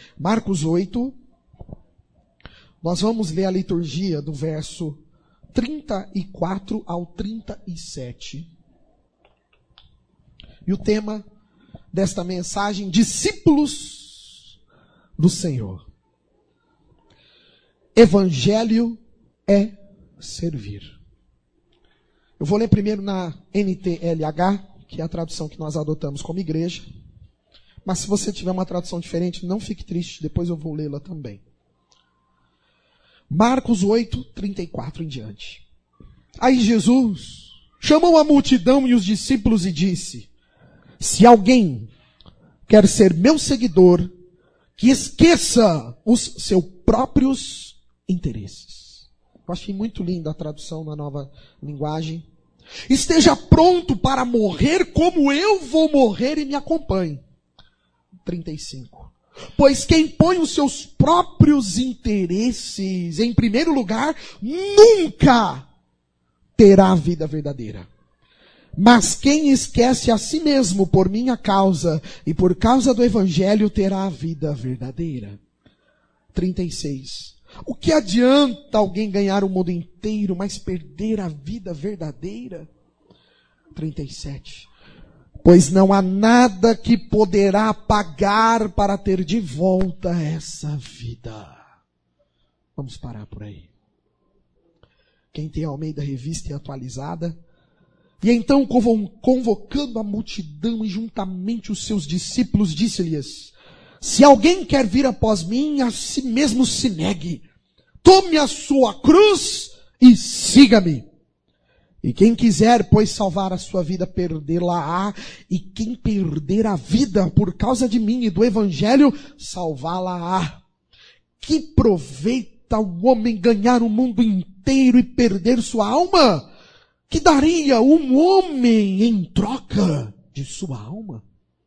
Marcos 8, nós vamos ler a liturgia do verso 34 ao 37. E o tema desta mensagem, discípulos do Senhor. Evangelho é servir. Eu vou ler primeiro na NTLH, que é a tradução que nós adotamos como igreja. Mas se você tiver uma tradução diferente, não fique triste, depois eu vou lê-la também. Marcos 8, 34 em diante. Aí Jesus chamou a multidão e os discípulos e disse: se alguém quer ser meu seguidor, que esqueça os seus próprios interesses. Eu achei muito linda a tradução na nova linguagem. Esteja pronto para morrer como eu vou morrer e me acompanhe. 35. Pois quem põe os seus próprios interesses em primeiro lugar, nunca terá a vida verdadeira. Mas quem esquece a si mesmo por minha causa e por causa do Evangelho terá a vida verdadeira. 36. O que adianta alguém ganhar o mundo inteiro, mas perder a vida verdadeira? 37. Pois não há nada que poderá pagar para ter de volta essa vida. Vamos parar por aí. Quem tem Almeida Revista e Atualizada. E então, convocando a multidão e juntamente os seus discípulos, disse-lhes: se alguém quer vir após mim, a si mesmo se negue. Tome a sua cruz e siga-me. E quem quiser, pois, salvar a sua vida, perdê-la-á. E quem perder a vida por causa de mim e do Evangelho, salvá-la-á. Que proveita o homem ganhar o mundo inteiro e perder sua alma? Que daria um homem em troca de sua alma?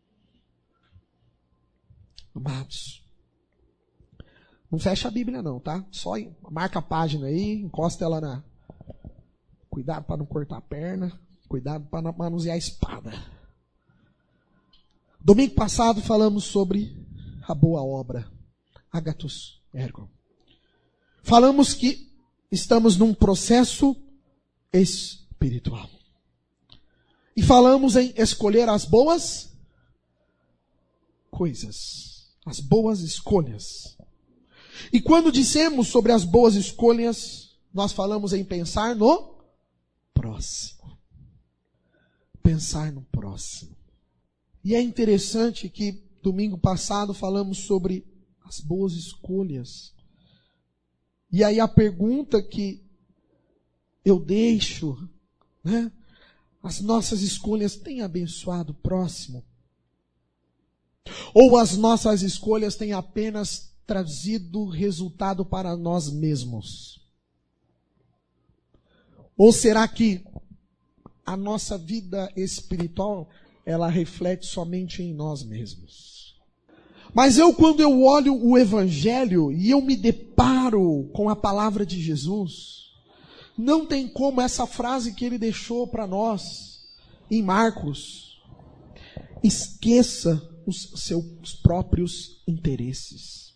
Amados, não fecha a Bíblia não, tá? Só marca a página aí, encosta ela na... Cuidado para não cortar a perna, cuidado para não manusear a espada. Domingo passado falamos sobre a boa obra, agathos ergo. Falamos que estamos num processo espiritual. E falamos em escolher as boas coisas, as boas escolhas. E quando dissemos sobre as boas escolhas, nós falamos em pensar no próximo. Pensar no próximo. E é interessante que domingo passado falamos sobre as boas escolhas. E aí a pergunta que eu deixo, né? As nossas escolhas têm abençoado o próximo? Ou as nossas escolhas têm apenas trazido resultado para nós mesmos? Ou será que a nossa vida espiritual, ela reflete somente em nós mesmos? Mas quando eu olho o Evangelho e eu me deparo com a palavra de Jesus, não tem como essa frase que ele deixou para nós em Marcos: esqueça os seus próprios interesses.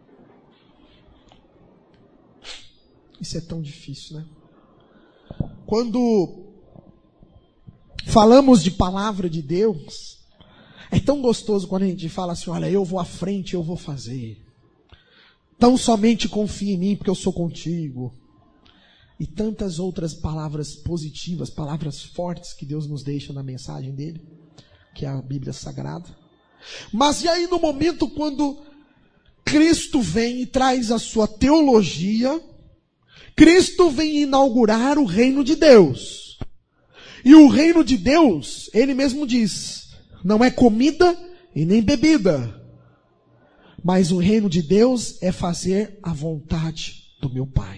Isso é tão difícil, né? Quando falamos de palavra de Deus, é tão gostoso quando a gente fala assim: olha, eu vou à frente, eu vou fazer. Tão somente confia em mim, porque eu sou contigo. E tantas outras palavras positivas, palavras fortes que Deus nos deixa na mensagem dele, que é a Bíblia Sagrada. Mas e aí no momento quando Cristo vem e traz a sua teologia, Cristo vem inaugurar o reino de Deus. E o reino de Deus, ele mesmo diz, não é comida e nem bebida. Mas o reino de Deus é fazer a vontade do meu Pai.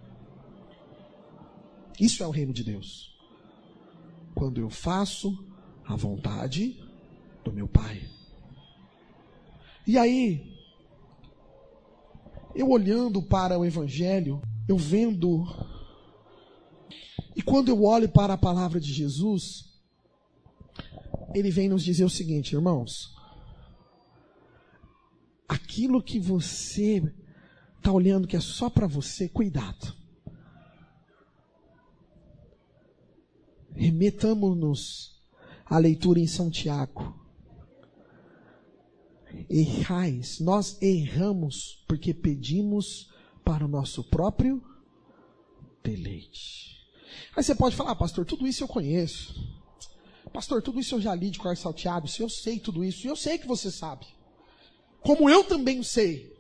Isso é o reino de Deus. Quando eu faço a vontade do meu Pai. E aí, eu olhando para o Evangelho, eu vendo, e quando eu olho para a palavra de Jesus, ele vem nos dizer o seguinte: irmãos, aquilo que você está olhando que é só para você, cuidado. Remetamos-nos à leitura em São Tiago. Errais, nós erramos porque pedimos para o nosso próprio deleite. Aí você pode falar, pastor, tudo isso eu conheço. Pastor, tudo isso eu já li de cor salteado. Eu sei tudo isso, e eu sei que você sabe. Como eu também sei.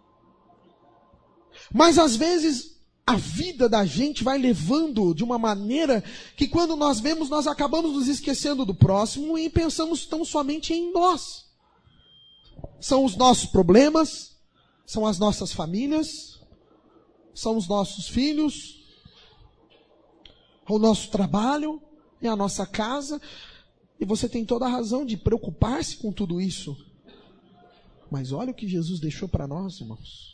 Mas às vezes a vida da gente vai levando de uma maneira que quando nós vemos, nós acabamos nos esquecendo do próximo e pensamos tão somente em nós. São os nossos problemas, são as nossas famílias, são os nossos filhos, o nosso trabalho, é a nossa casa. E você tem toda a razão de preocupar-se com tudo isso. Mas olha o que Jesus deixou para nós, irmãos.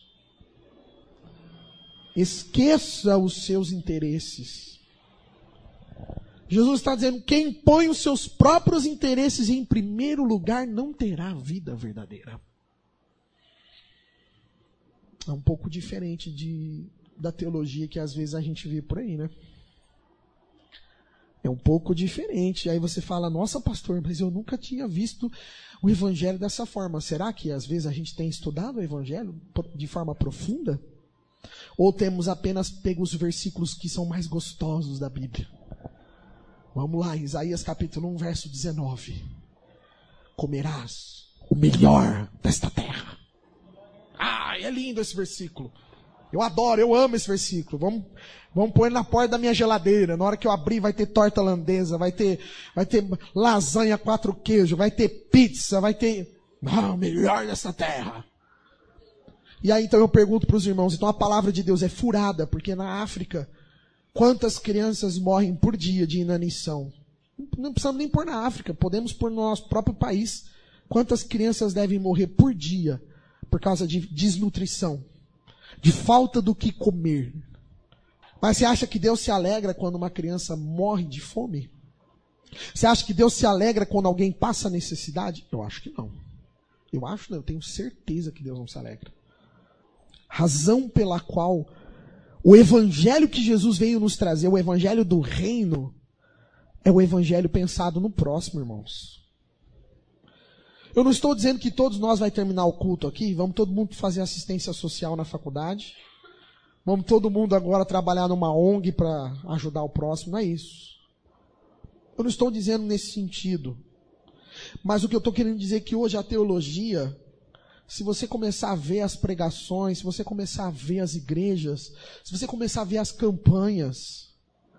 Esqueça os seus interesses. Jesus está dizendo, quem põe os seus próprios interesses em primeiro lugar não terá vida verdadeira. É um pouco diferente da teologia que às vezes a gente vê por aí, né? É um pouco diferente. Aí você fala, nossa pastor, mas eu nunca tinha visto o evangelho dessa forma. Será que às vezes a gente tem estudado o evangelho de forma profunda? Ou temos apenas pego os versículos que são mais gostosos da Bíblia? Vamos lá, Isaías capítulo 1, verso 19. Comerás o melhor desta terra. Ah, é lindo esse versículo. Eu adoro, eu amo esse versículo. Vamos pôr na porta da minha geladeira. Na hora que eu abrir vai ter torta holandesa, vai ter lasanha 4 queijos, vai ter pizza, vai ter o melhor dessa terra. E aí então eu pergunto para os irmãos, então a palavra de Deus é furada, porque na África, quantas crianças morrem por dia de inanição? Não precisamos nem pôr na África, podemos pôr no nosso próprio país. Quantas crianças devem morrer por dia por causa de desnutrição, de falta do que comer? Mas você acha que Deus se alegra quando uma criança morre de fome? Você acha que Deus se alegra quando alguém passa necessidade? Eu acho que não. Eu tenho certeza que Deus não se alegra. Razão pela qual o evangelho que Jesus veio nos trazer, o evangelho do reino, é o evangelho pensado no próximo, irmãos. Eu não estou dizendo que todos nós vai terminar o culto aqui, vamos todo mundo fazer assistência social na faculdade, vamos todo mundo agora trabalhar numa ONG para ajudar o próximo, não é isso. Eu não estou dizendo nesse sentido. Mas o que eu estou querendo dizer é que hoje a teologia, se você começar a ver as pregações, se você começar a ver as igrejas, se você começar a ver as campanhas,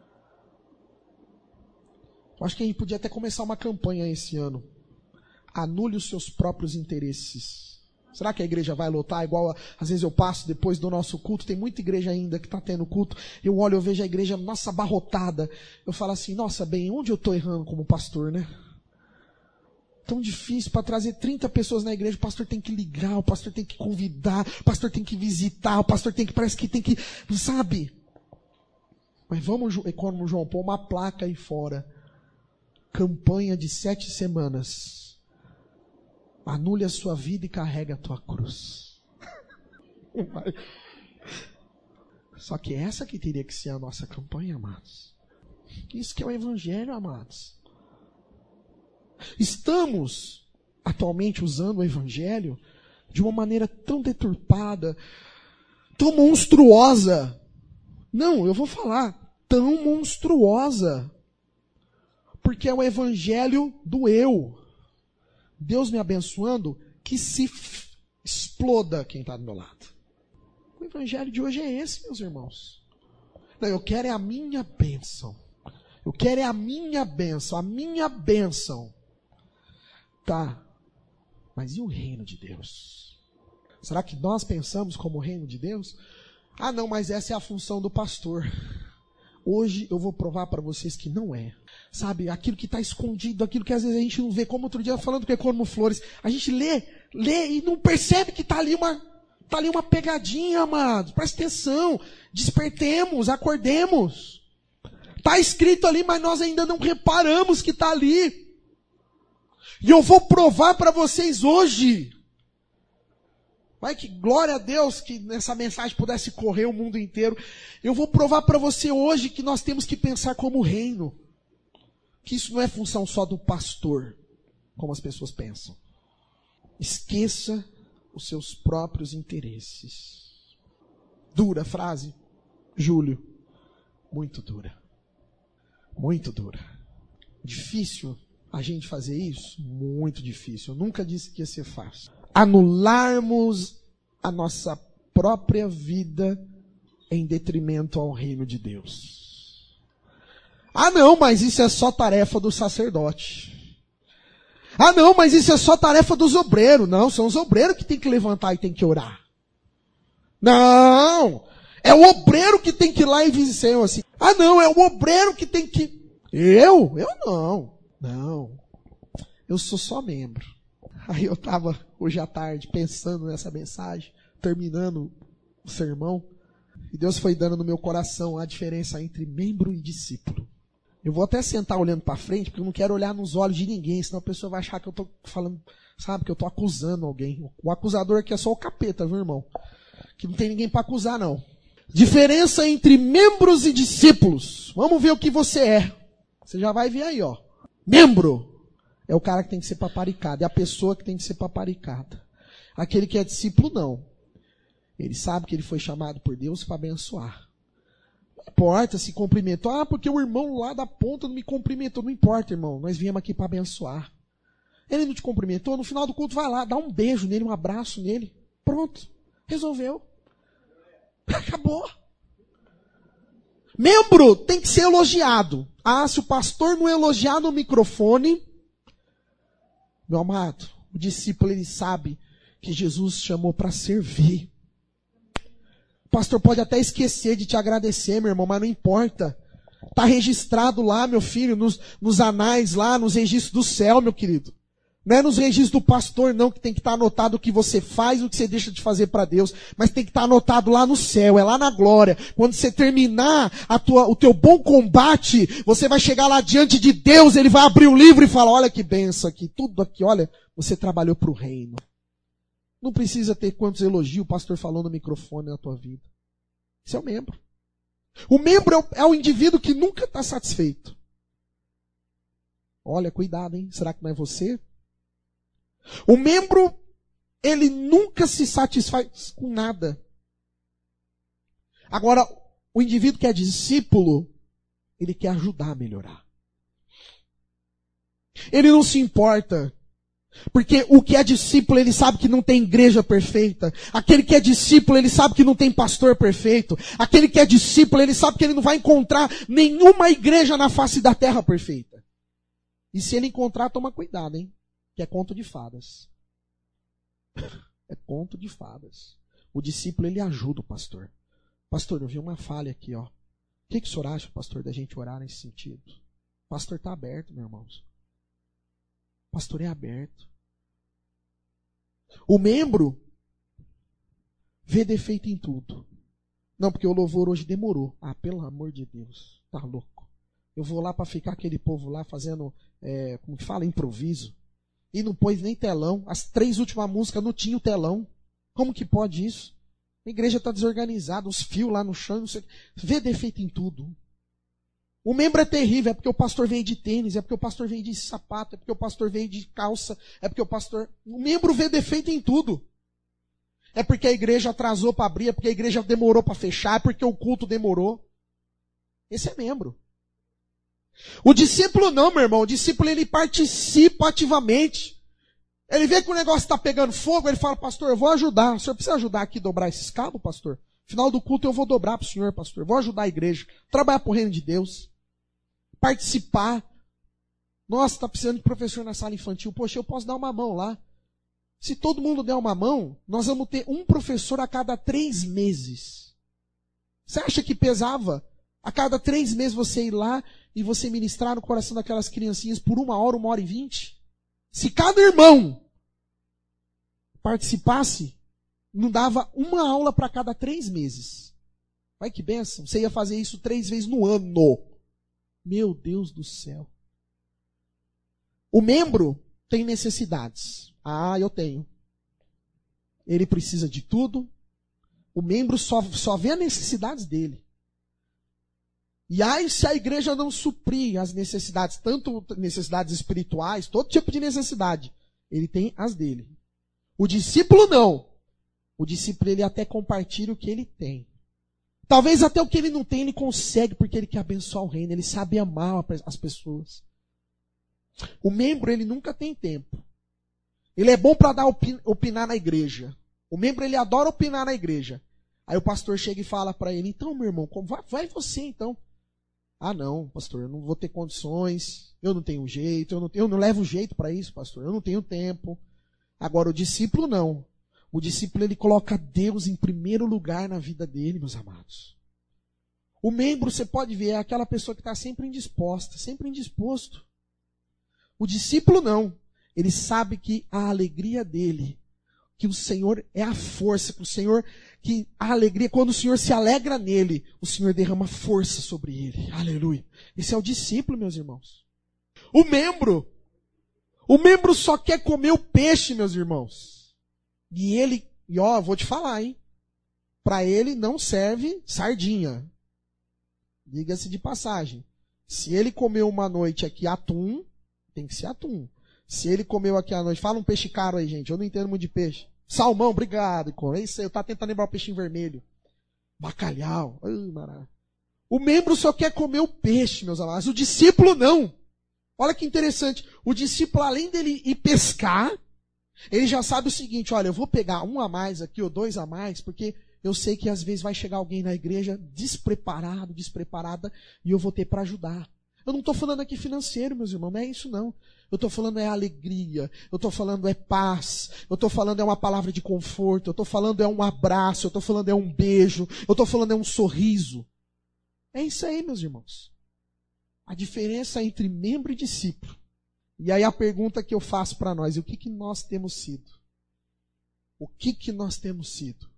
eu acho que a gente podia até começar uma campanha esse ano. Anule os seus próprios interesses. Será que a igreja vai lotar? Igual, às vezes eu passo depois do nosso culto, tem muita igreja ainda que está tendo culto, eu olho, eu vejo a igreja, nossa, abarrotada. Eu falo assim, nossa, bem, onde eu estou errando como pastor, né? Tão difícil para trazer 30 pessoas na igreja, o pastor tem que ligar, o pastor tem que convidar, o pastor tem que visitar, o pastor tem que, parece que tem que, sabe? Mas vamos, como João, pôr uma placa aí fora. Campanha de 7 semanas. Anule a sua vida e carregue a tua cruz. Só que essa que teria que ser a nossa campanha, amados. Isso que é o evangelho, amados. Estamos atualmente usando o evangelho de uma maneira tão deturpada, tão monstruosa. Não, eu vou falar, tão monstruosa. Porque é o evangelho do eu. Deus me abençoando, que se exploda quem está do meu lado. O evangelho de hoje é esse, meus irmãos. Não, eu quero é a minha bênção. Eu quero é a minha bênção, a minha bênção. Tá, mas e o reino de Deus? Será que nós pensamos como o reino de Deus? Ah não, mas essa é a função do pastor. Hoje eu vou provar para vocês que não é. Sabe, aquilo que está escondido, aquilo que às vezes a gente não vê, como outro dia falando com o Economo Flores, a gente lê e não percebe que está ali uma pegadinha, amados. Presta atenção, despertemos, acordemos. Está escrito ali, mas nós ainda não reparamos que está ali. E eu vou provar para vocês hoje Vai que glória a Deus que nessa mensagem pudesse correr o mundo inteiro. Eu vou provar para você hoje que nós temos que pensar como reino. Que isso não é função só do pastor, como as pessoas pensam. Esqueça os seus próprios interesses. Dura frase, Júlio. Muito dura. Muito dura. Difícil a gente fazer isso? Muito difícil. Eu nunca disse que ia ser fácil. Anularmos a nossa própria vida em detrimento ao reino de Deus. Ah não, mas isso é só tarefa do sacerdote. Ah não, mas isso é só tarefa dos obreiros. Não, são os obreiros que tem que levantar e tem que orar. Não, é o obreiro que tem que ir lá e dizer assim. Ah não, é o obreiro que tem que... Eu não. Não, eu sou só membro. Aí eu estava hoje à tarde pensando nessa mensagem, terminando o sermão, e Deus foi dando no meu coração a diferença entre membro e discípulo. Eu vou até sentar olhando para frente, porque eu não quero olhar nos olhos de ninguém, senão a pessoa vai achar que eu estou falando, sabe, que eu estou acusando alguém. O acusador aqui é só o capeta, viu, irmão? Que não tem ninguém para acusar, não. Diferença entre membros e discípulos. Vamos ver o que você é. Você já vai ver aí, ó. Membro é o cara que tem que ser paparicado, é a pessoa que tem que ser paparicada. Aquele que é discípulo, não. Ele sabe que ele foi chamado por Deus para abençoar. Não importa se cumprimentou. Ah, porque o irmão lá da ponta não me cumprimentou. Não importa, irmão. Nós viemos aqui para abençoar. Ele não te cumprimentou, no final do culto vai lá, dá um beijo nele, um abraço nele. Pronto. Resolveu. Acabou. Membro tem que ser elogiado. Ah, se o pastor não elogiar no microfone, meu amado, o discípulo ele sabe que Jesus chamou para servir. O pastor pode até esquecer de te agradecer, meu irmão, mas não importa. Está registrado lá, meu filho, nos anais lá, nos registros do céu, meu querido. Não é nos registros do pastor, não, que tem que estar anotado o que você faz e o que você deixa de fazer para Deus. Mas tem que estar anotado lá no céu, é lá na glória. Quando você terminar o teu bom combate, você vai chegar lá diante de Deus, Ele vai abrir o livro e falar, olha que benção aqui, tudo aqui, olha, você trabalhou para o reino. Não precisa ter quantos elogios o pastor falou no microfone na tua vida. Isso é o membro. O membro é o indivíduo que nunca está satisfeito. Olha, cuidado, hein? Será que não é você? O membro, ele nunca se satisfaz com nada. Agora, o indivíduo que é discípulo, ele quer ajudar a melhorar. Ele não se importa. Porque o que é discípulo, ele sabe que não tem igreja perfeita. Aquele que é discípulo, ele sabe que não tem pastor perfeito. Aquele que é discípulo, ele sabe que ele não vai encontrar nenhuma igreja na face da terra perfeita. E se ele encontrar, toma cuidado, hein? Que é conto de fadas. É conto de fadas. O discípulo, ele ajuda o pastor. Pastor, eu vi uma falha aqui, ó. O que o senhor acha, pastor, da gente orar nesse sentido? O pastor está aberto, meus irmãos. O pastor é aberto. O membro vê defeito em tudo. Não, porque o louvor hoje demorou. Ah, pelo amor de Deus. Tá louco. Eu vou lá para ficar aquele povo lá fazendo, como que fala, improviso. E não pôs nem telão. As 3 últimas músicas não tinham telão. Como que pode isso? A igreja está desorganizada, os fios lá no chão, não sei. Vê defeito em tudo. O membro é terrível, é porque o pastor vem de tênis, é porque o pastor vem de sapato, é porque o pastor vem de calça, é porque o pastor... O membro vê defeito em tudo. É porque a igreja atrasou para abrir, é porque a igreja demorou para fechar, é porque o culto demorou. Esse é membro. O discípulo não, meu irmão. O discípulo, ele participa ativamente. Ele vê que o negócio está pegando fogo, ele fala, pastor, eu vou ajudar. O senhor precisa ajudar aqui a dobrar esses cabos, pastor? Final do culto eu vou dobrar para o senhor, pastor. Vou ajudar a igreja. Trabalhar para o reino de Deus. Participar. Nossa, está precisando de professor na sala infantil. Poxa, eu posso dar uma mão lá. Se todo mundo der uma mão, nós vamos ter um professor a cada 3 meses. Você acha que pesava? A cada 3 meses você ir lá e você ministrar no coração daquelas criancinhas por 1 hora, 1h20? Se cada irmão participasse, não dava uma aula para cada 3 meses. Vai que bênção. Você ia fazer isso 3 vezes no ano. Meu Deus do céu. O membro tem necessidades. Ah, eu tenho. ele precisa de tudo. O membro só vê as necessidades dele. E aí, se a igreja não suprir as necessidades, tanto necessidades espirituais, todo tipo de necessidade, ele tem as dele. O discípulo não. O discípulo, ele até compartilha o que ele tem. Talvez até o que ele não tem, ele consegue, porque ele quer abençoar o reino, ele sabe amar as pessoas. O membro, ele nunca tem tempo. Ele é bom para opinar na igreja. O membro, ele adora opinar na igreja. Aí o pastor chega e fala para ele, então, meu irmão, vai você então. Ah, não, pastor, eu não vou ter condições, eu não tenho jeito, eu não levo jeito para isso, pastor, eu não tenho tempo. Agora, o discípulo não. O discípulo, ele coloca Deus em primeiro lugar na vida dele, meus amados. O membro, você pode ver, é aquela pessoa que está sempre indisposta, sempre indisposto. O discípulo não. Ele sabe que a alegria dele, que o Senhor é a força, que a alegria, quando o Senhor se alegra nele, o Senhor derrama força sobre ele. Aleluia. Esse é o discípulo, meus irmãos. O membro só quer comer o peixe, meus irmãos. E ó, vou te falar, hein. Para ele não serve sardinha. Diga-se de passagem. Se ele comeu uma noite aqui atum, tem que ser atum. Se ele comeu aqui à noite, fala um peixe caro aí, gente. Eu não entendo muito de peixe. Salmão, obrigado. É isso aí, eu tava tentando lembrar o peixinho vermelho. Bacalhau. O membro só quer comer o peixe, meus amados. O discípulo não. Olha que interessante. O discípulo, além dele ir pescar, ele já sabe o seguinte, olha, eu vou pegar um a mais aqui, ou dois a mais, porque eu sei que às vezes vai chegar alguém na igreja despreparada, e eu vou ter para ajudar. Eu não estou falando aqui financeiro, meus irmãos, não é isso não. Eu estou falando é alegria, eu estou falando é paz, eu estou falando é uma palavra de conforto, eu estou falando é um abraço, eu estou falando é um beijo, eu estou falando é um sorriso. É isso aí, meus irmãos. A diferença entre membro e discípulo. E aí a pergunta que eu faço para nós, o que nós temos sido? O que nós temos sido?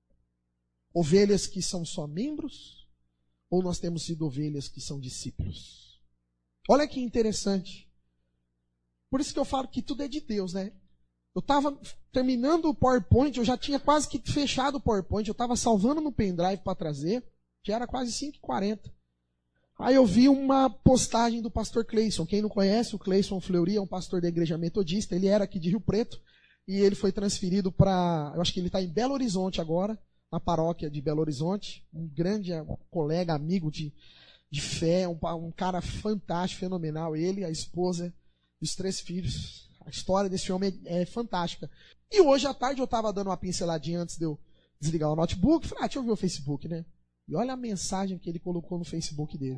Ovelhas que são só membros? Ou nós temos sido ovelhas que são discípulos? Olha que interessante. Por isso que eu falo que tudo é de Deus, né? Eu estava terminando o PowerPoint, eu já tinha quase que fechado o PowerPoint, eu estava salvando no pendrive para trazer, já era quase 5h40. Aí eu vi uma postagem do pastor Cleison. Quem não conhece, o Cleison Fleury é um pastor da igreja metodista, ele era aqui de Rio Preto, e ele foi transferido para, eu acho que ele está em Belo Horizonte agora, na paróquia de Belo Horizonte, um grande colega, amigo de fé, um cara fantástico, fenomenal, ele, a esposa, os 3 filhos. A história desse homem é fantástica. E hoje à tarde eu estava dando uma pinceladinha antes de eu desligar o notebook. Falei, deixa eu ver o Facebook, né? E olha a mensagem que ele colocou no Facebook dele.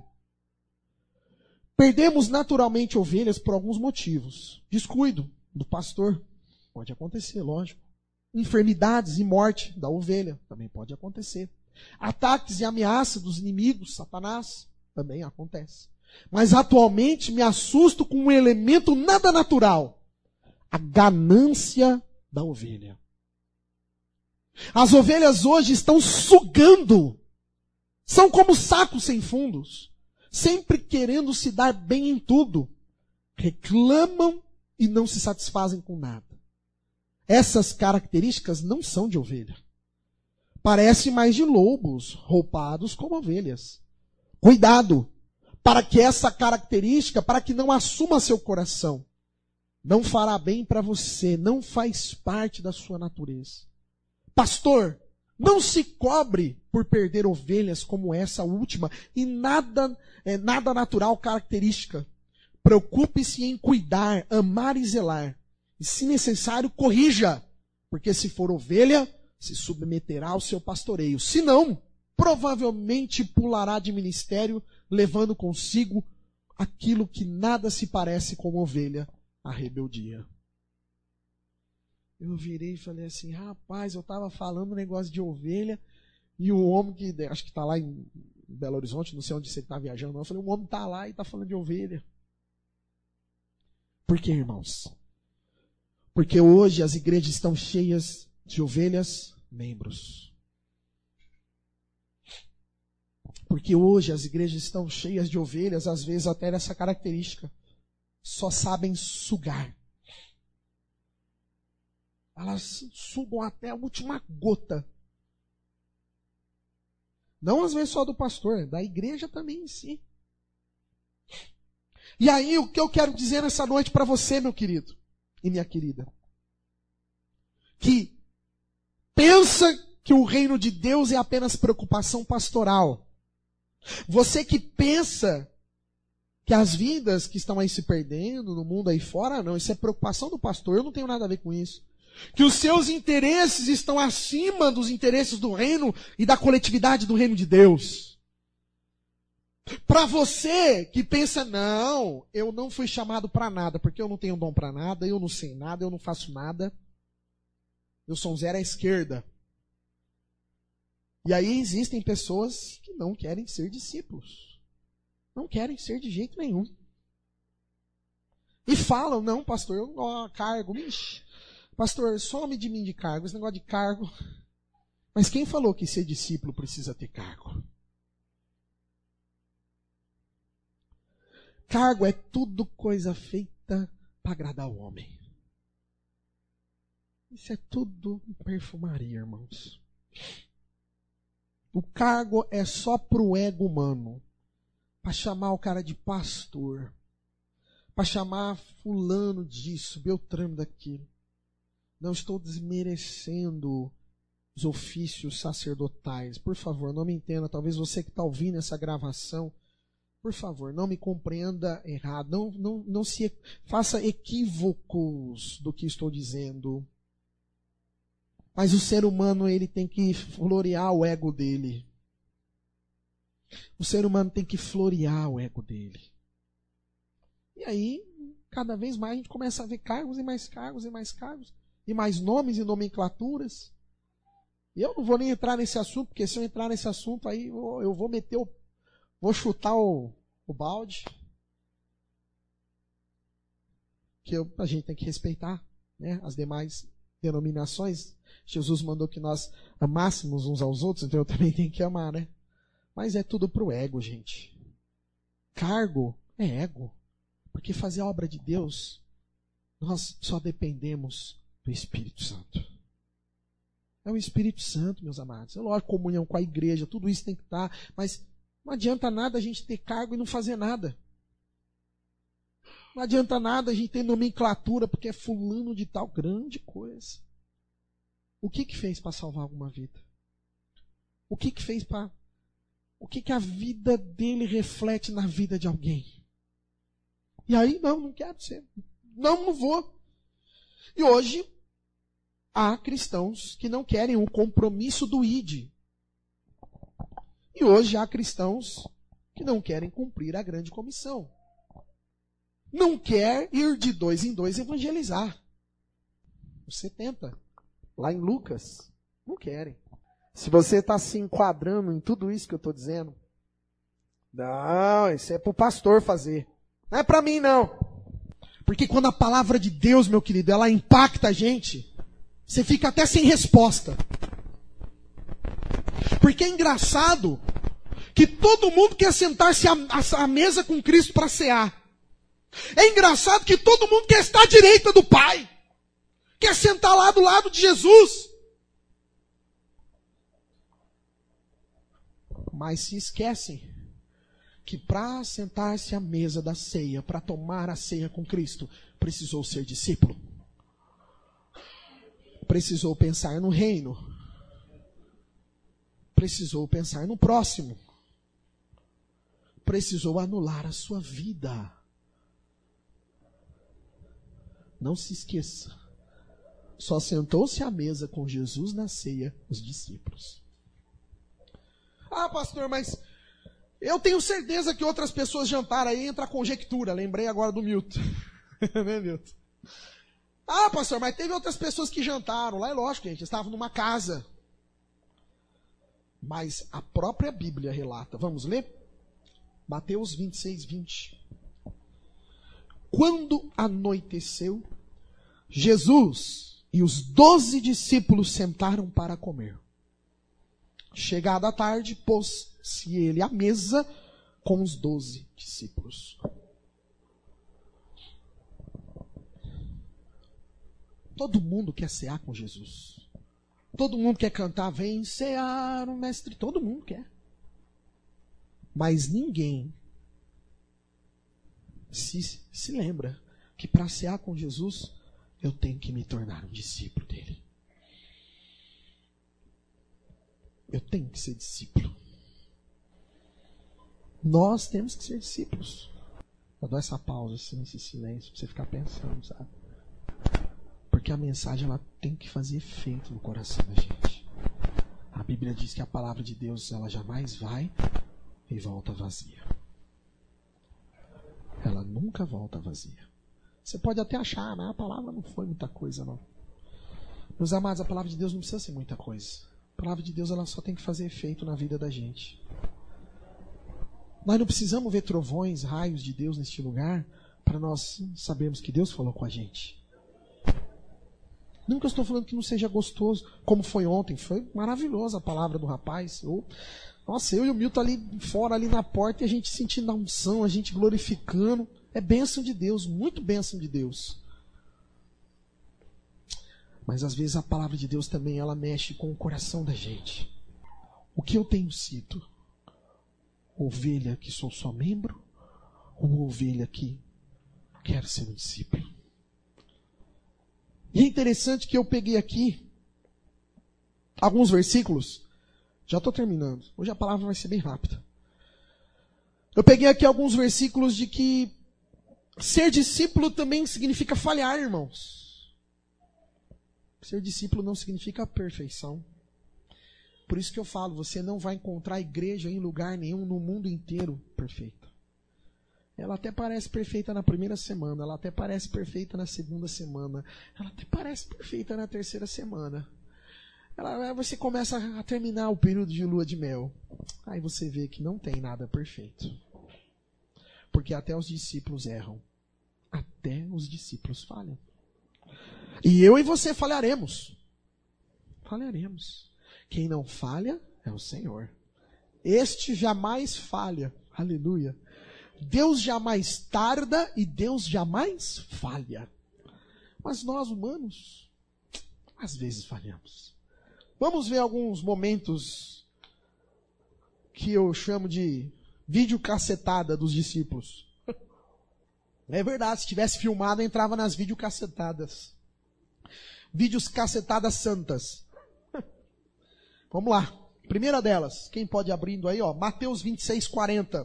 Perdemos naturalmente ovelhas por alguns motivos. Descuido do pastor. Pode acontecer, lógico. Enfermidades e morte da ovelha. Também pode acontecer. Ataques e ameaças dos inimigos, Satanás. Também acontece. Mas atualmente me assusto com um elemento nada natural. A ganância da ovelha. As ovelhas hoje estão sugando. São como sacos sem fundos. Sempre querendo se dar bem em tudo. Reclamam e não se satisfazem com nada. Essas características não são de ovelha. Parece mais de lobos, roupados como ovelhas. Cuidado! Para que essa característica, para que não assuma seu coração. Não fará bem para você, não faz parte da sua natureza. Pastor, não se cobre por perder ovelhas como essa última e nada natural característica. Preocupe-se em cuidar, amar e zelar. E se necessário, corrija, porque se for ovelha, se submeterá ao seu pastoreio. Se não, provavelmente pulará de ministério, levando consigo aquilo que nada se parece com ovelha, a rebeldia. Eu virei e falei assim, rapaz, eu estava falando um negócio de ovelha, e o homem que, acho que está lá em Belo Horizonte, não sei onde você está viajando, eu falei, o homem está lá e está falando de ovelha. Por quê, irmãos? Porque hoje as igrejas estão cheias de ovelhas membros. Porque hoje as igrejas estão cheias de ovelhas, às vezes até dessa característica. Só sabem sugar. elas sugam até a última gota. Não às vezes só do pastor, da igreja também em si. E aí o que eu quero dizer nessa noite para você, meu querido e minha querida, que pensa que o reino de Deus é apenas preocupação pastoral. Você que pensa que as vidas que estão aí se perdendo no mundo aí fora, não, isso é preocupação do pastor, eu não tenho nada a ver com isso. Que os seus interesses estão acima dos interesses do reino e da coletividade do reino de Deus. Para você que pensa, não, eu não fui chamado para nada, porque eu não tenho dom para nada, eu não sei nada, eu não faço nada, eu sou um zero à esquerda. E aí existem pessoas que não querem ser discípulos. Não querem ser de jeito nenhum. E falam, não, pastor, eu não gosto de cargo. Ixi, pastor, some de mim de cargo, esse negócio de cargo. Mas quem falou que ser discípulo precisa ter cargo? Cargo é tudo coisa feita para agradar o homem. Isso é tudo perfumaria, irmãos. O cargo é só pro ego humano. Para chamar o cara de pastor. Para chamar fulano disso, beltrano daquilo. Não estou desmerecendo os ofícios sacerdotais. Por favor, não me entenda. Talvez você que está ouvindo essa gravação, por favor, não me compreenda errado. Não se faça equívocos do que estou dizendo. Mas o ser humano, ele tem que florear o ego dele. O ser humano tem que florear o ego dele. E aí, cada vez mais a gente começa a ver cargos e mais cargos e mais cargos. E mais nomes e nomenclaturas. E eu não vou nem entrar nesse assunto, porque se eu entrar nesse assunto aí, eu vou vou chutar o balde. Que a gente tem que respeitar, né, as demais denominações. Jesus mandou que nós amássemos uns aos outros, então eu também tenho que amar, né? Mas é tudo pro ego, gente. Cargo é ego. Porque fazer a obra de Deus, nós só dependemos do Espírito Santo. É o Espírito Santo, meus amados. É lógico, comunhão com a igreja, tudo isso tem que estar. Mas não adianta nada a gente ter cargo e não fazer nada. Não adianta nada a gente ter nomenclatura, porque é fulano de tal, grande coisa. O que fez para salvar alguma vida? O que fez para... O que a vida dele reflete na vida de alguém? E aí, não quero ser. Não vou. E hoje, há cristãos que não querem o compromisso do ID. E hoje há cristãos que não querem cumprir a grande comissão. Não quer ir de 2 em 2 evangelizar. Você tenta. Lá em Lucas, não querem. Se você está se enquadrando em tudo isso que eu estou dizendo, não, isso é para o pastor fazer. Não é para mim, não. Porque quando a palavra de Deus, meu querido, ela impacta a gente, você fica até sem resposta. Porque é engraçado que todo mundo quer sentar-se à mesa com Cristo para cear. É engraçado que todo mundo quer estar à direita do Pai. Quer sentar lá do lado de Jesus. Mas se esquecem que para sentar-se à mesa da ceia, para tomar a ceia com Cristo, precisou ser discípulo. Precisou pensar no reino. Precisou pensar no próximo. Precisou anular a sua vida. Não se esqueça. Só sentou-se à mesa com Jesus na ceia os discípulos. Ah, pastor, mas eu tenho certeza que outras pessoas jantaram aí, entra a conjectura. Lembrei agora do Milton. Né, Milton? Ah, pastor, mas teve outras pessoas que jantaram. Lá é lógico, gente, estavam numa casa. Mas a própria Bíblia relata. Vamos ler? Mateus 26, 20. Quando anoiteceu, Jesus e os 12 discípulos sentaram para comer. Chegada a tarde, pôs-se ele à mesa com os 12 discípulos. Todo mundo quer cear com Jesus. Todo mundo quer cantar, vem cear o mestre. Todo mundo quer. Mas ninguém se lembra que para cear com Jesus, eu tenho que me tornar um discípulo dele. Eu tenho que ser discípulo. Nós temos que ser discípulos. Eu dou essa pausa, assim, esse silêncio, para você ficar pensando, sabe? Porque a mensagem, ela tem que fazer efeito no coração da gente. A Bíblia diz que a palavra de Deus, ela jamais vai e volta vazia. Ela nunca volta vazia. Você pode até achar, mas a palavra não foi muita coisa, não. Meus amados, a palavra de Deus não precisa ser muita coisa. A palavra de Deus, ela só tem que fazer efeito na vida da gente. Nós não precisamos ver trovões, raios de Deus neste lugar para nós sabermos que Deus falou com a gente. Nunca estou falando que não seja gostoso, como foi ontem. Foi maravilhosa a palavra do rapaz. Nossa, eu e o Milton ali fora, ali na porta, e a gente sentindo a unção, a gente glorificando. É bênção de Deus, muito bênção de Deus. Mas às vezes a palavra de Deus também, ela mexe com o coração da gente. O que eu tenho sido? Ovelha que sou só membro? Ou ovelha que quero ser um discípulo? E é interessante que eu peguei aqui alguns versículos. Já estou terminando. Hoje a palavra vai ser bem rápida. Eu peguei aqui alguns versículos de que ser discípulo também significa falhar, irmãos. Ser discípulo não significa perfeição. Por isso que eu falo, você não vai encontrar igreja em lugar nenhum no mundo inteiro perfeita. Ela até parece perfeita na primeira semana, ela até parece perfeita na segunda semana, ela até parece perfeita na terceira semana. Você começa a terminar o período de lua de mel. Aí você vê que não tem nada perfeito. Porque até os discípulos erram. Até os discípulos falham. E eu e você falharemos. Falharemos. Quem não falha é o Senhor. Este jamais falha. Aleluia. Deus jamais tarda e Deus jamais falha. Mas nós, humanos, às vezes falhamos. Vamos ver alguns momentos que eu chamo de videocassetada dos discípulos. É verdade, se tivesse filmado, entrava nas videocassetadas. Vídeos cacetadas santas. Vamos lá. Primeira delas, quem pode ir abrindo aí, ó, Mateus 26:40.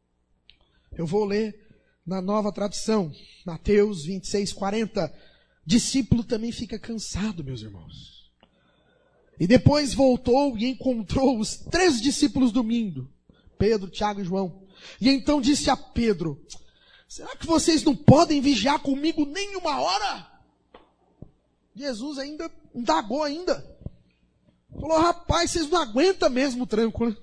Eu vou ler na Nova Tradução. Mateus 26:40. Discípulo também fica cansado, meus irmãos. E depois voltou e encontrou os 3 discípulos dormindo. Pedro, Tiago e João. E então disse a Pedro: será que vocês não podem vigiar comigo nem uma hora? Jesus ainda indagou ainda. Falou: rapaz, vocês não aguentam mesmo o tranco, né?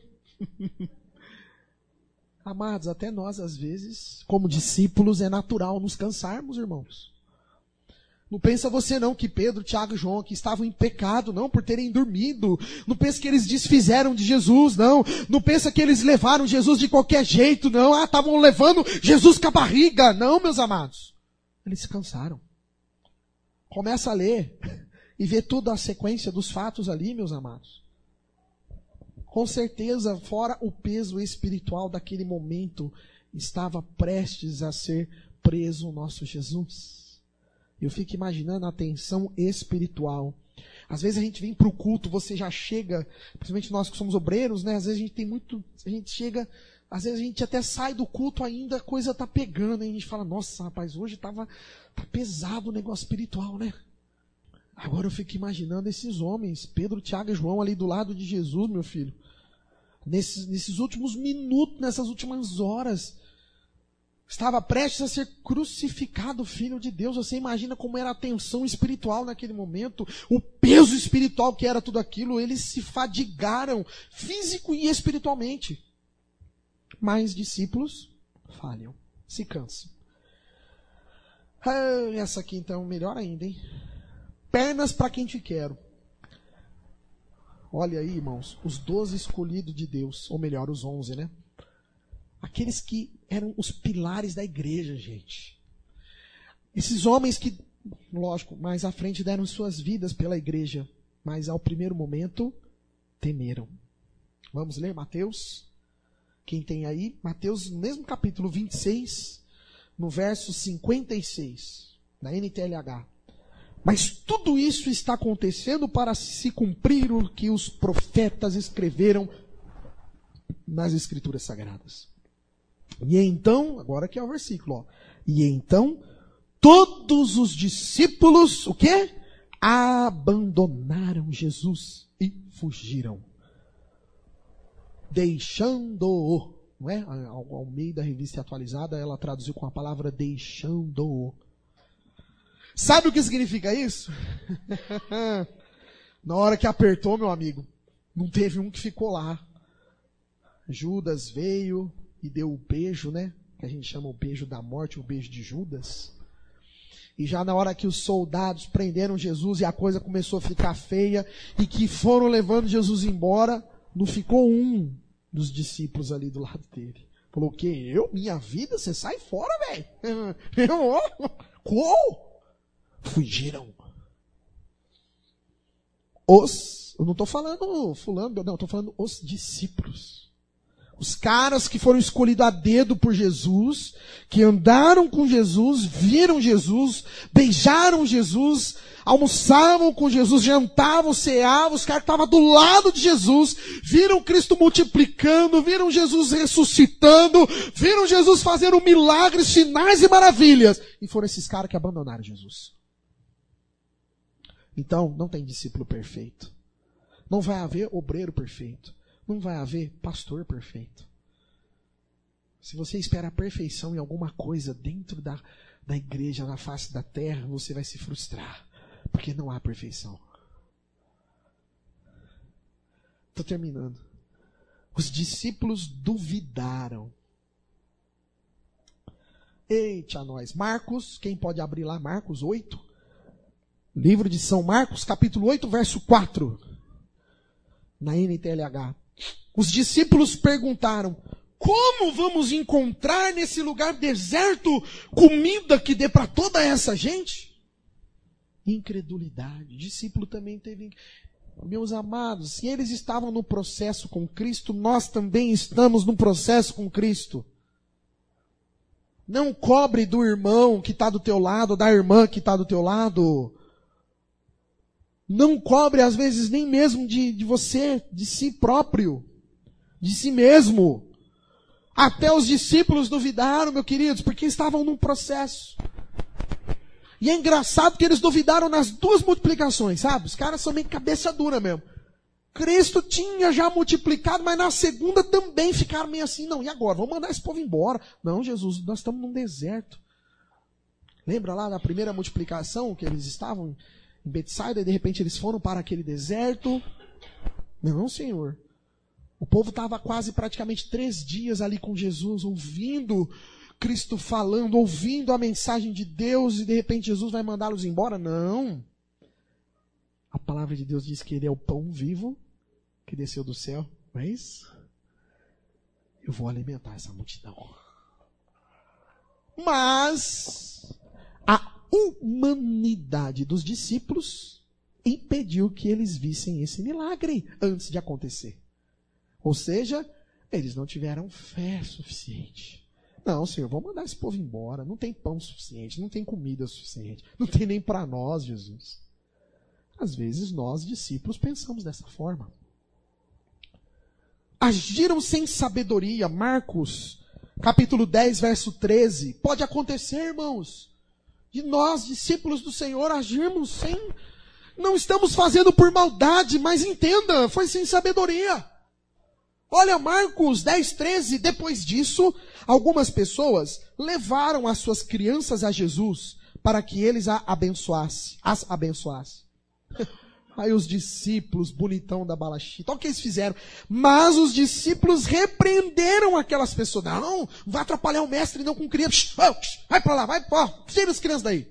Amados, até nós às vezes, como discípulos, é natural nos cansarmos, irmãos. Não pensa você não que Pedro, Tiago e João que estavam em pecado, não, por terem dormido. Não pensa que eles desfizeram de Jesus, não. Não pensa que eles levaram Jesus de qualquer jeito, não. Estavam levando Jesus com a barriga. Não, meus amados. Eles se cansaram. Começa a ler e ver toda a sequência dos fatos ali, meus amados. Com certeza, fora o peso espiritual daquele momento, estava prestes a ser preso o nosso Jesus. Eu fico imaginando a tensão espiritual. Às vezes a gente vem para o culto, você já chega, principalmente nós que somos obreiros, né? Às vezes a gente chega, às vezes a gente até sai do culto ainda, a coisa tá pegando, e a gente fala: nossa, rapaz, hoje tá pesado o negócio espiritual, né? Agora eu fico imaginando esses homens, Pedro, Tiago e João ali do lado de Jesus, meu filho. Nesses últimos minutos, nessas últimas horas, estava prestes a ser crucificado o Filho de Deus. Você imagina como era a tensão espiritual naquele momento, o peso espiritual que era tudo aquilo. Eles se fadigaram físico e espiritualmente. Mas discípulos falham, se cansam. Essa aqui então, melhor ainda, hein? Pernas para quem te quero. Olha aí, irmãos, os 12 escolhidos de Deus, ou melhor, os 11, né? Aqueles que eram os pilares da igreja, gente. Esses homens que lógico, mais à frente deram suas vidas pela igreja, mas ao primeiro momento temeram. Vamos ler Mateus? Quem tem aí? Mateus, no mesmo capítulo 26, no verso 56, na NTLH. Mas tudo isso está acontecendo para se cumprir o que os profetas escreveram nas Escrituras Sagradas. E então, agora que é o versículo, ó. E então, todos os discípulos, o quê? Abandonaram Jesus e fugiram. Deixando-o. Não é? Ao meio da revista atualizada, ela traduziu com a palavra deixando-o. Sabe o que significa isso? Na hora que apertou, meu amigo, não teve um que ficou lá. Judas veio e deu o beijo, né? Que a gente chama o beijo da morte, o beijo de Judas. E já na hora que os soldados prenderam Jesus e a coisa começou a ficar feia e que foram levando Jesus embora, não ficou um dos discípulos ali do lado dele. Falou, o quê? Eu? Minha vida? Você sai fora, velho. Qual? Fugiram. Eu não estou falando fulano, não, estou falando os discípulos. Os caras que foram escolhidos a dedo por Jesus, que andaram com Jesus, viram Jesus, beijaram Jesus, almoçavam com Jesus, jantavam, ceavam, os caras que estavam do lado de Jesus, viram Cristo multiplicando, viram Jesus ressuscitando, viram Jesus fazendo milagres, sinais e maravilhas. E foram esses caras que abandonaram Jesus. Então, não tem discípulo perfeito. Não vai haver obreiro perfeito. Não vai haver pastor perfeito. Se você espera a perfeição em alguma coisa dentro da igreja, na face da terra, você vai se frustrar. Porque não há perfeição. Estou terminando. Os discípulos duvidaram. Eita, nós. Marcos, quem pode abrir lá? Marcos 8. Livro de São Marcos, capítulo 8, verso 4. Na NTLH. Os discípulos perguntaram, como vamos encontrar nesse lugar deserto comida que dê para toda essa gente? Incredulidade. O discípulo também teve... Meus amados, se eles estavam no processo com Cristo, nós também estamos no processo com Cristo. Não cobre do irmão que está do teu lado, da irmã que está do teu lado. Não cobre, às vezes, nem mesmo de você, de si próprio, de si mesmo. Até os discípulos duvidaram, meus queridos, porque estavam num processo. E é engraçado que eles duvidaram nas duas multiplicações, sabe? Os caras são meio cabeça dura mesmo. Cristo tinha já multiplicado, mas na segunda também ficaram meio assim, não, e agora? Vamos mandar esse povo embora. Não, Jesus, nós estamos num deserto. Lembra lá da primeira multiplicação que eles estavam em Betsaida, e de repente eles foram para aquele deserto? Não, Senhor. O povo estava quase praticamente 3 dias ali com Jesus, ouvindo Cristo falando, ouvindo a mensagem de Deus, e de repente Jesus vai mandá-los embora? Não. A palavra de Deus diz que Ele é o pão vivo que desceu do céu. Não é isso? Eu vou alimentar essa multidão. Mas a humanidade dos discípulos impediu que eles vissem esse milagre antes de acontecer. Ou seja, eles não tiveram fé suficiente. Não, Senhor, vamos mandar esse povo embora. Não tem pão suficiente, não tem comida suficiente. Não tem nem para nós, Jesus. Às vezes nós, discípulos, pensamos dessa forma. Agiram sem sabedoria. Marcos, capítulo 10, verso 13. Pode acontecer, irmãos, de nós, discípulos do Senhor, agirmos sem... Não estamos fazendo por maldade, mas entenda, foi sem sabedoria. Olha Marcos 10, 13. Depois disso, algumas pessoas levaram as suas crianças a Jesus para que eles as abençoassem. Aí os discípulos, bonitão da balachita, olha o que eles fizeram. Mas os discípulos repreenderam aquelas pessoas. Não vai atrapalhar o mestre não com crianças. Vai para lá, tira as crianças daí.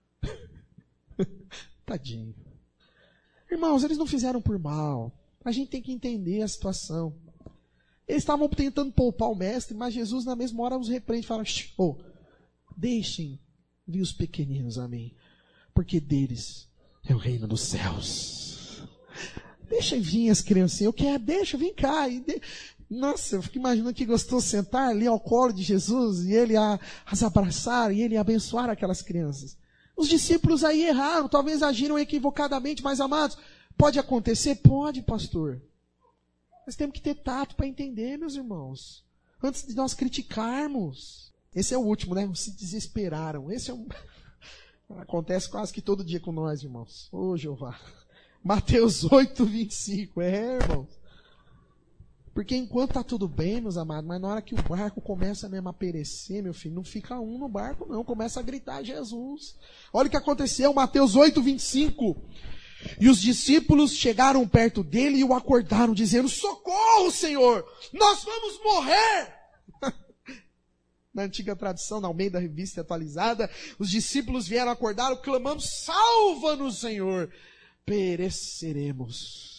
Tadinho. Irmãos, eles não fizeram por mal. A gente tem que entender a situação. Eles estavam tentando poupar o mestre, mas Jesus na mesma hora os repreende e fala, deixem vir os pequeninos a mim. porque deles é o reino dos céus. Deixa vir as criancinhas, eu quero, deixa, vem cá. Nossa, eu fico imaginando que gostoso sentar ali ao colo de Jesus e ele as abraçar e ele abençoar aquelas crianças. Os discípulos aí erraram, talvez agiram equivocadamente, mas amados, pode acontecer? Pode, pastor. Mas temos que ter tato para entender, meus irmãos. Antes de nós criticarmos. Esse é o último, né? Se desesperaram. Esse é acontece quase que todo dia com nós, irmãos. Ô, Jeová. Mateus 8, 25. Irmãos. Porque enquanto está tudo bem, meus amados, mas na hora que o barco começa mesmo a perecer, meu filho, não fica um no barco, não. Começa a gritar Jesus. Olha o que aconteceu, Mateus 8, 25. E os discípulos chegaram perto dele e o acordaram, dizendo: socorro, Senhor, nós vamos morrer. Na antiga tradução, na Almeida Revista Atualizada, os discípulos vieram acordar, clamando: salva-nos, Senhor, pereceremos.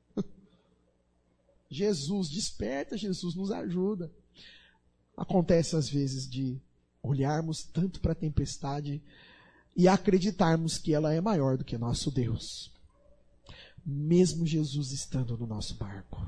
Jesus, desperta, Jesus, nos ajuda. Acontece às vezes de olharmos tanto para a tempestade e acreditarmos que ela é maior do que nosso Deus. Mesmo Jesus estando no nosso barco.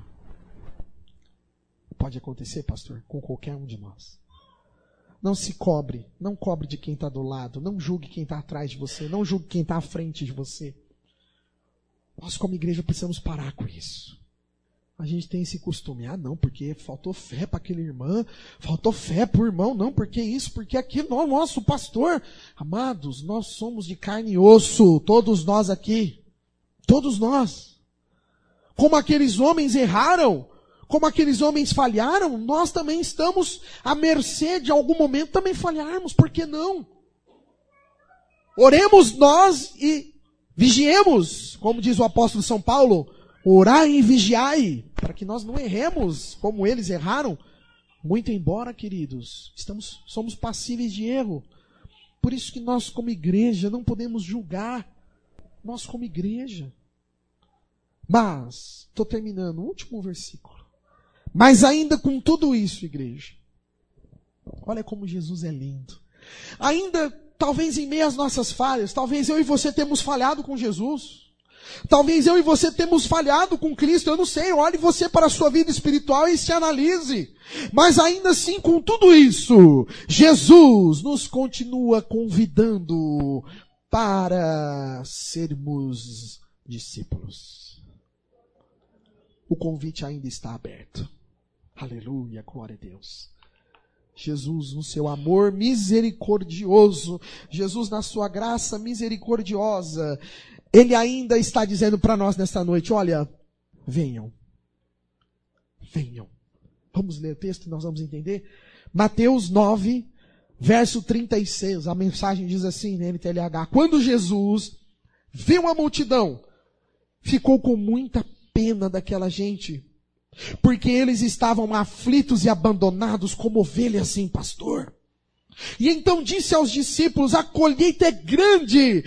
Pode acontecer, pastor, com qualquer um de nós. Não se cobre, não cobre de quem está do lado, não julgue quem está atrás de você, não julgue quem está à frente de você. Nós como igreja precisamos parar com isso. A gente tem esse costume, não, porque faltou fé para aquele irmão, faltou fé para o irmão, não, porque isso, porque aquilo, não, nosso pastor. Amados, nós somos de carne e osso, todos nós aqui, todos nós. Como aqueles homens erraram, como aqueles homens falharam, nós também estamos à mercê de algum momento também falharmos, por que não? Oremos nós e vigiemos, como diz o apóstolo São Paulo, orai e vigiai, para que nós não erremos como eles erraram. Muito embora, queridos, somos passíveis de erro. Por isso que nós como igreja não podemos julgar. Nós como igreja. Mas, estou terminando, o último versículo. Mas ainda com tudo isso, igreja, olha como Jesus é lindo. Ainda, talvez em meio às nossas falhas, talvez eu e você temos falhado com Jesus. Talvez eu e você temos falhado com Cristo, eu não sei, olhe você para a sua vida espiritual e se analise. Mas ainda assim, com tudo isso, Jesus nos continua convidando para sermos discípulos. O convite ainda está aberto. Aleluia, glória a Deus. Jesus no seu amor misericordioso, Jesus na sua graça misericordiosa, Ele ainda está dizendo para nós nesta noite, olha, venham. Venham. Vamos ler o texto e nós vamos entender. Mateus 9, verso 36, a mensagem diz assim, na NTLH, quando Jesus viu a multidão, ficou com muita pena daquela gente, porque eles estavam aflitos e abandonados como ovelhas sem pastor. E então disse aos discípulos, a colheita é grande,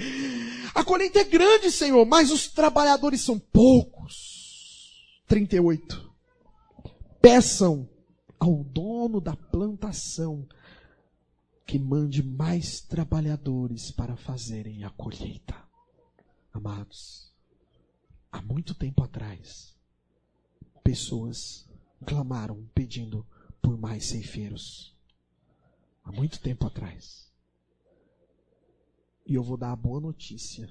Senhor, mas os trabalhadores são poucos. 38. Peçam ao dono da plantação que mande mais trabalhadores para fazerem a colheita. Amados, há muito tempo atrás, pessoas clamaram pedindo por mais ceifeiros. Há muito tempo atrás. E eu vou dar a boa notícia.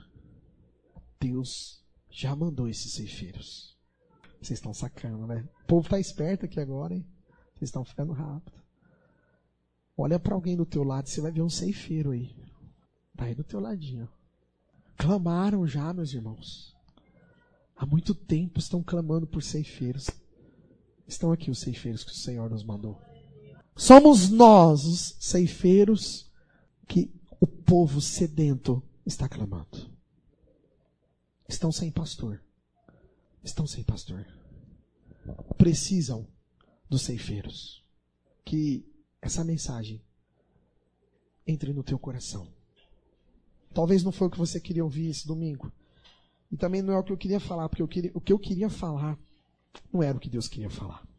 Deus já mandou esses ceifeiros. Vocês estão sacando, né? O povo está esperto aqui agora, hein? Vocês estão ficando rápido. Olha para alguém do teu lado, você vai ver um ceifeiro aí. Está aí do teu ladinho. Clamaram já, meus irmãos. Há muito tempo estão clamando por ceifeiros. Estão aqui os ceifeiros que o Senhor nos mandou. Somos nós, os ceifeiros, que o povo sedento está clamando. Estão sem pastor. Estão sem pastor. Precisam dos ceifeiros. Que essa mensagem entre no teu coração. Talvez não foi o que você queria ouvir esse domingo. E também não é o que eu queria falar, porque o que eu queria falar não era o que Deus queria falar.